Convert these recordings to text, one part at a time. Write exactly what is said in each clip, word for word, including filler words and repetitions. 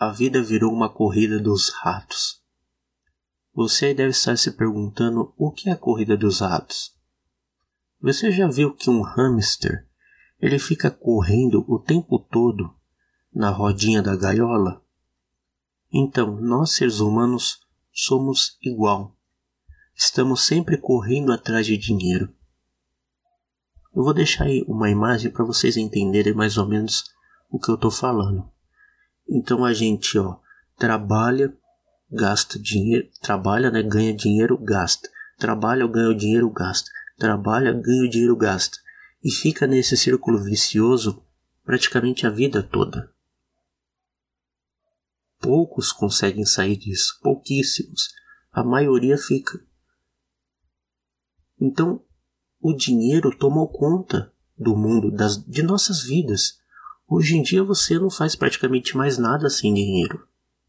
a vida virou uma corrida dos ratos. Você aí deve estar se perguntando o que é a corrida dos ratos. Você já viu que um hamster, ele fica correndo o tempo todo na rodinha da gaiola? Então, nós seres humanos somos igual. Estamos sempre correndo atrás de dinheiro. Eu vou deixar aí uma imagem para vocês entenderem mais ou menos o que eu estou falando. Então a gente, ó, trabalha, gasta dinheiro, trabalha, né, ganha dinheiro, gasta. Trabalha, ganha dinheiro, gasta. Trabalha, ganha dinheiro, gasta. E fica nesse círculo vicioso praticamente a vida toda. Poucos conseguem sair disso, pouquíssimos. A maioria fica. Então, o dinheiro tomou conta do mundo, das, de nossas vidas. Hoje em dia você não faz praticamente mais nada sem dinheiro.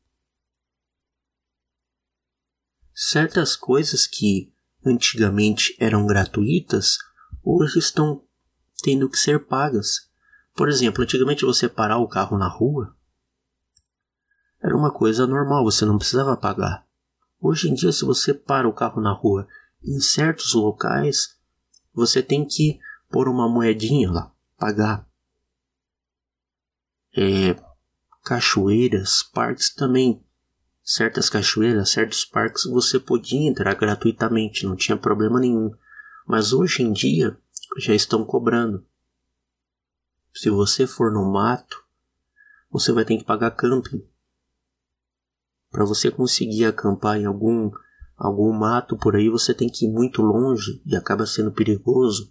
Certas coisas que antigamente eram gratuitas, hoje estão tendo que ser pagas. Por exemplo, antigamente você parar o carro na rua era uma coisa normal, você não precisava pagar. Hoje em dia, se você para o carro na rua em certos locais, você tem que pôr uma moedinha lá, pagar. É, cachoeiras, parques também. Certas cachoeiras, certos parques, você podia entrar gratuitamente, não tinha problema nenhum. Mas hoje em dia, já estão cobrando. Se você for no mato, você vai ter que pagar camping. Para você conseguir acampar em algum, algum mato por aí, você tem que ir muito longe e acaba sendo perigoso.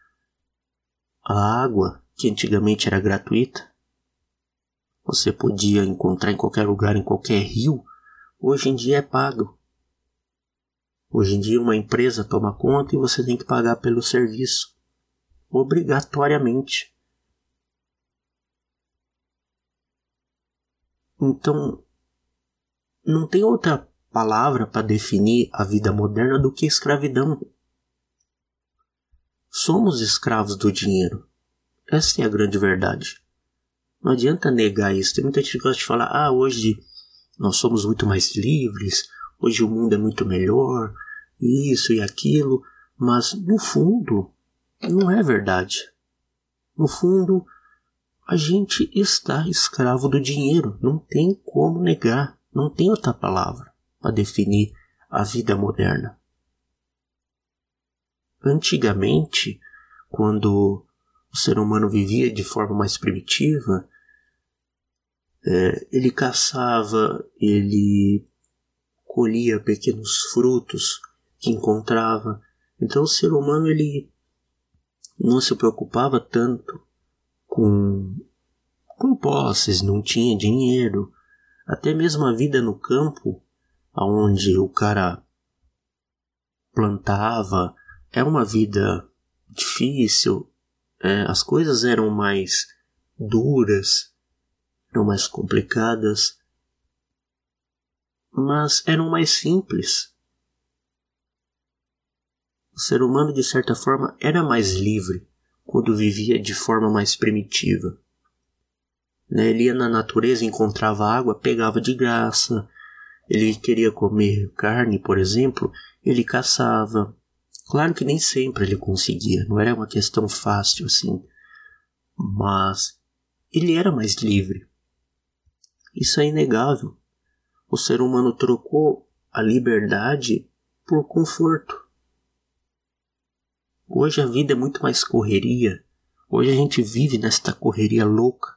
A água, que antigamente era gratuita, você podia encontrar em qualquer lugar, em qualquer rio, hoje em dia é pago. Hoje em dia uma empresa toma conta e você tem que pagar pelo serviço, obrigatoriamente. Então, não tem outra palavra para definir a vida moderna do que escravidão. Somos escravos do dinheiro. Essa é a grande verdade. Não adianta negar isso. Tem muita gente que gosta de falar, ah, hoje nós somos muito mais livres, hoje o mundo é muito melhor, isso e aquilo, mas no fundo não é verdade. No fundo, a gente está escravo do dinheiro, não tem como negar, não tem outra palavra para definir a vida moderna. Antigamente, quando o ser humano vivia de forma mais primitiva, é, ele caçava, ele colhia pequenos frutos que encontrava. Então o ser humano ele não se preocupava tanto com, com posses, não tinha dinheiro. Até mesmo a vida no campo, onde o cara plantava, é uma vida difícil. É, as coisas eram mais duras, eram mais complicadas, mas eram mais simples. O ser humano, de certa forma, era mais livre quando vivia de forma mais primitiva. Ele ia na natureza, encontrava água, pegava de graça. Ele queria comer carne, por exemplo, ele caçava. Claro que nem sempre ele conseguia, não era uma questão fácil assim, mas ele era mais livre. Isso é inegável. O ser humano trocou a liberdade por conforto. Hoje a vida é muito mais correria. Hoje a gente vive nesta correria louca,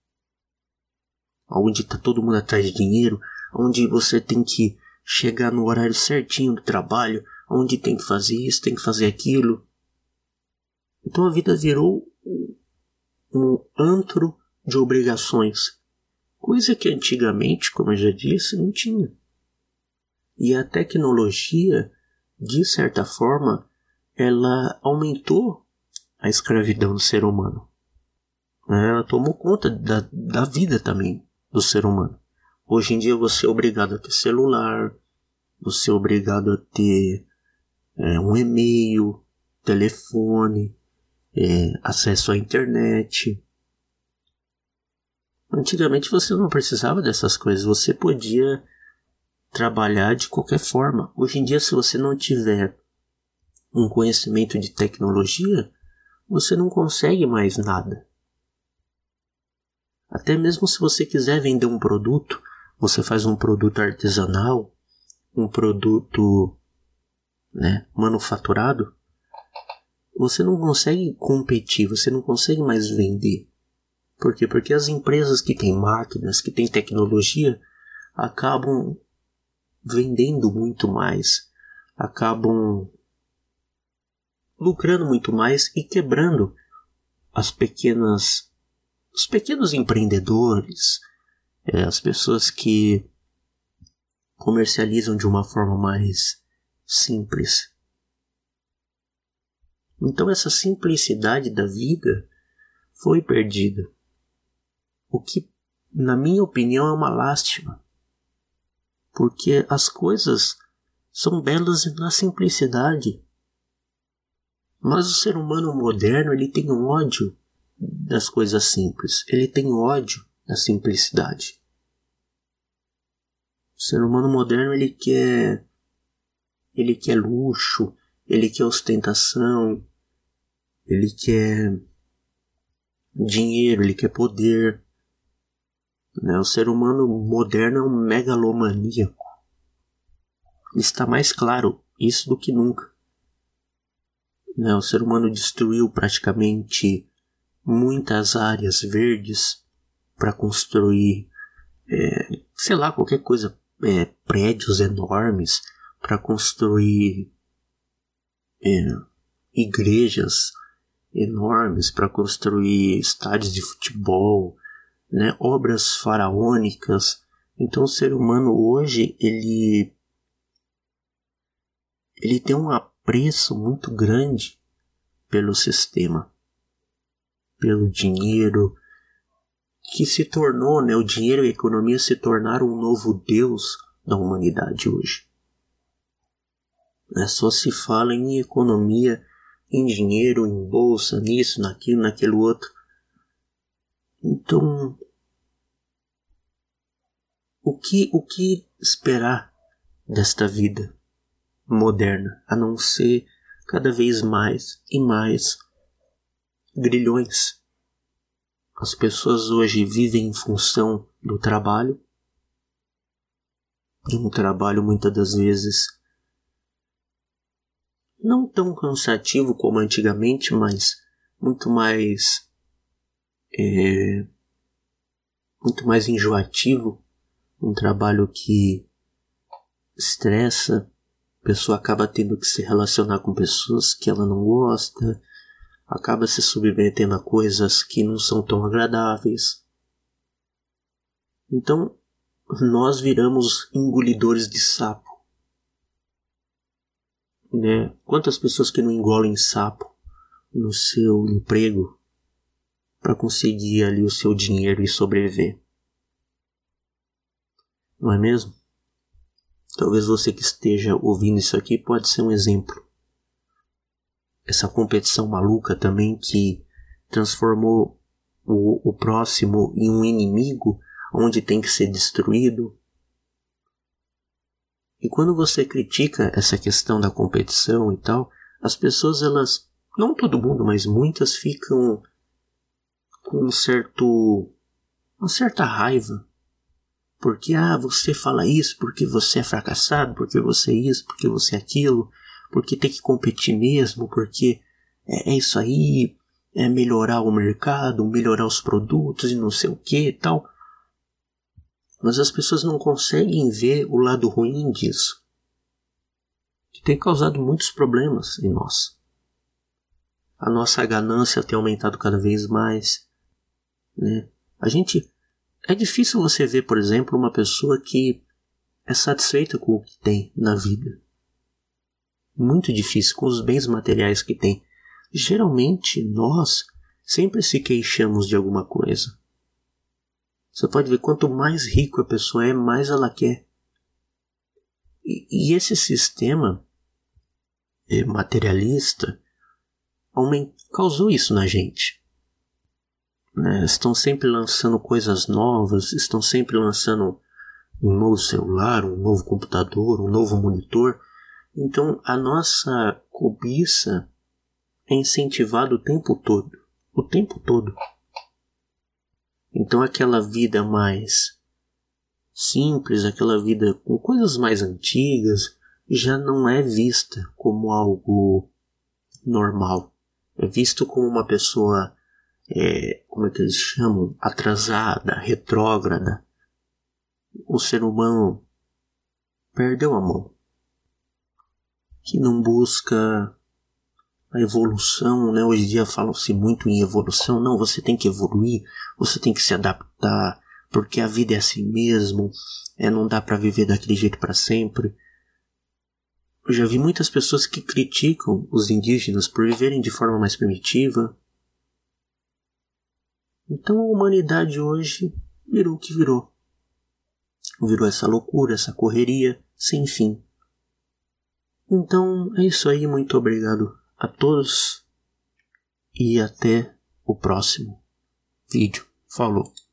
onde está todo mundo atrás de dinheiro, onde você tem que chegar no horário certinho do trabalho, onde tem que fazer isso, tem que fazer aquilo. Então a vida virou um antro de obrigações, coisa que antigamente, como eu já disse, não tinha. E a tecnologia, de certa forma, ela aumentou a escravidão do ser humano. Ela tomou conta da, da vida também do ser humano. Hoje em dia você é obrigado a ter celular, você é obrigado a ter é, um e-mail, telefone, é, acesso à internet. Antigamente você não precisava dessas coisas, você podia trabalhar de qualquer forma. Hoje em dia, se você não tiver um conhecimento de tecnologia, você não consegue mais nada. Até mesmo se você quiser vender um produto, você faz um produto artesanal, um produto, né, manufaturado, você não consegue competir, você não consegue mais vender. Por quê? Porque as empresas que têm máquinas, que têm tecnologia, acabam vendendo muito mais, acabam lucrando muito mais e quebrando as pequenas, os pequenos empreendedores, é, as pessoas que comercializam de uma forma mais simples. Então essa simplicidade da vida foi perdida. O que, na minha opinião, é uma lástima. Porque as coisas são belas na simplicidade. Mas o ser humano moderno, ele tem ódio das coisas simples. Ele tem ódio da simplicidade. O ser humano moderno, ele quer, ele quer luxo, ele quer ostentação, ele quer dinheiro, ele quer poder. Né? O ser humano moderno é um megalomaníaco. Está mais claro isso do que nunca. Né? O ser humano destruiu praticamente muitas áreas verdes para construir, é, sei lá, qualquer coisa, é, prédios enormes, para construir é, igrejas enormes, para construir estádios de futebol, né, obras faraônicas. Então o ser humano hoje ele ele tem um apreço muito grande pelo sistema, pelo dinheiro, que se tornou, né, o dinheiro e a economia se tornaram um novo Deus da humanidade hoje. É, só se fala em economia, em dinheiro, em bolsa, nisso, naquilo, naquele outro. Então, o que, o que esperar desta vida moderna, a não ser cada vez mais e mais grilhões? As pessoas hoje vivem em função do trabalho, e um trabalho muitas das vezes não tão cansativo como antigamente, mas muito mais é, muito mais enjoativo, um trabalho que estressa, a pessoa acaba tendo que se relacionar com pessoas que ela não gosta, acaba se submetendo a coisas que não são tão agradáveis. Então, nós viramos engolidores de sapo. Né? Quantas pessoas que não engolem sapo no seu emprego para conseguir ali o seu dinheiro e sobreviver? Não é mesmo? Talvez você que esteja ouvindo isso aqui pode ser um exemplo. Essa competição maluca também que transformou o, o próximo em um inimigo onde tem que ser destruído. E quando você critica essa questão da competição e tal, as pessoas, elas, não todo mundo, mas muitas ficam com um certo, uma certa raiva. Porque, ah, você fala isso porque você é fracassado, porque você é isso, porque você é aquilo, porque tem que competir mesmo, porque é, é isso aí, é melhorar o mercado, melhorar os produtos e não sei o que e tal. Mas as pessoas não conseguem ver o lado ruim disso, que tem causado muitos problemas em nós. A nossa ganância tem aumentado cada vez mais, né? A gente... É difícil você ver, por exemplo, uma pessoa que é satisfeita com o que tem na vida. Muito difícil, com os bens materiais que tem. Geralmente, nós sempre se queixamos de alguma coisa. Você pode ver, quanto mais rico a pessoa é, mais ela quer. E, e esse sistema é, materialista aument, causou isso na gente. né? Estão sempre lançando coisas novas, estão sempre lançando um novo celular, um novo computador, um novo monitor. Então a nossa cobiça é incentivada o tempo todo, o tempo todo. Então aquela vida mais simples, aquela vida com coisas mais antigas, já não é vista como algo normal. É visto como uma pessoa, é, como é que eles chamam? Atrasada, retrógrada. O ser humano perdeu a mão. Que não busca a evolução, né? Hoje em dia falam-se muito em evolução. Não, você tem que evoluir, você tem que se adaptar, porque a vida é assim mesmo, é, não dá para viver daquele jeito para sempre. Eu já vi muitas pessoas que criticam os indígenas por viverem de forma mais primitiva. Então a humanidade hoje virou o que virou. Virou essa loucura, essa correria sem fim. Então é isso aí, muito obrigado a todos e até o próximo vídeo. Falou!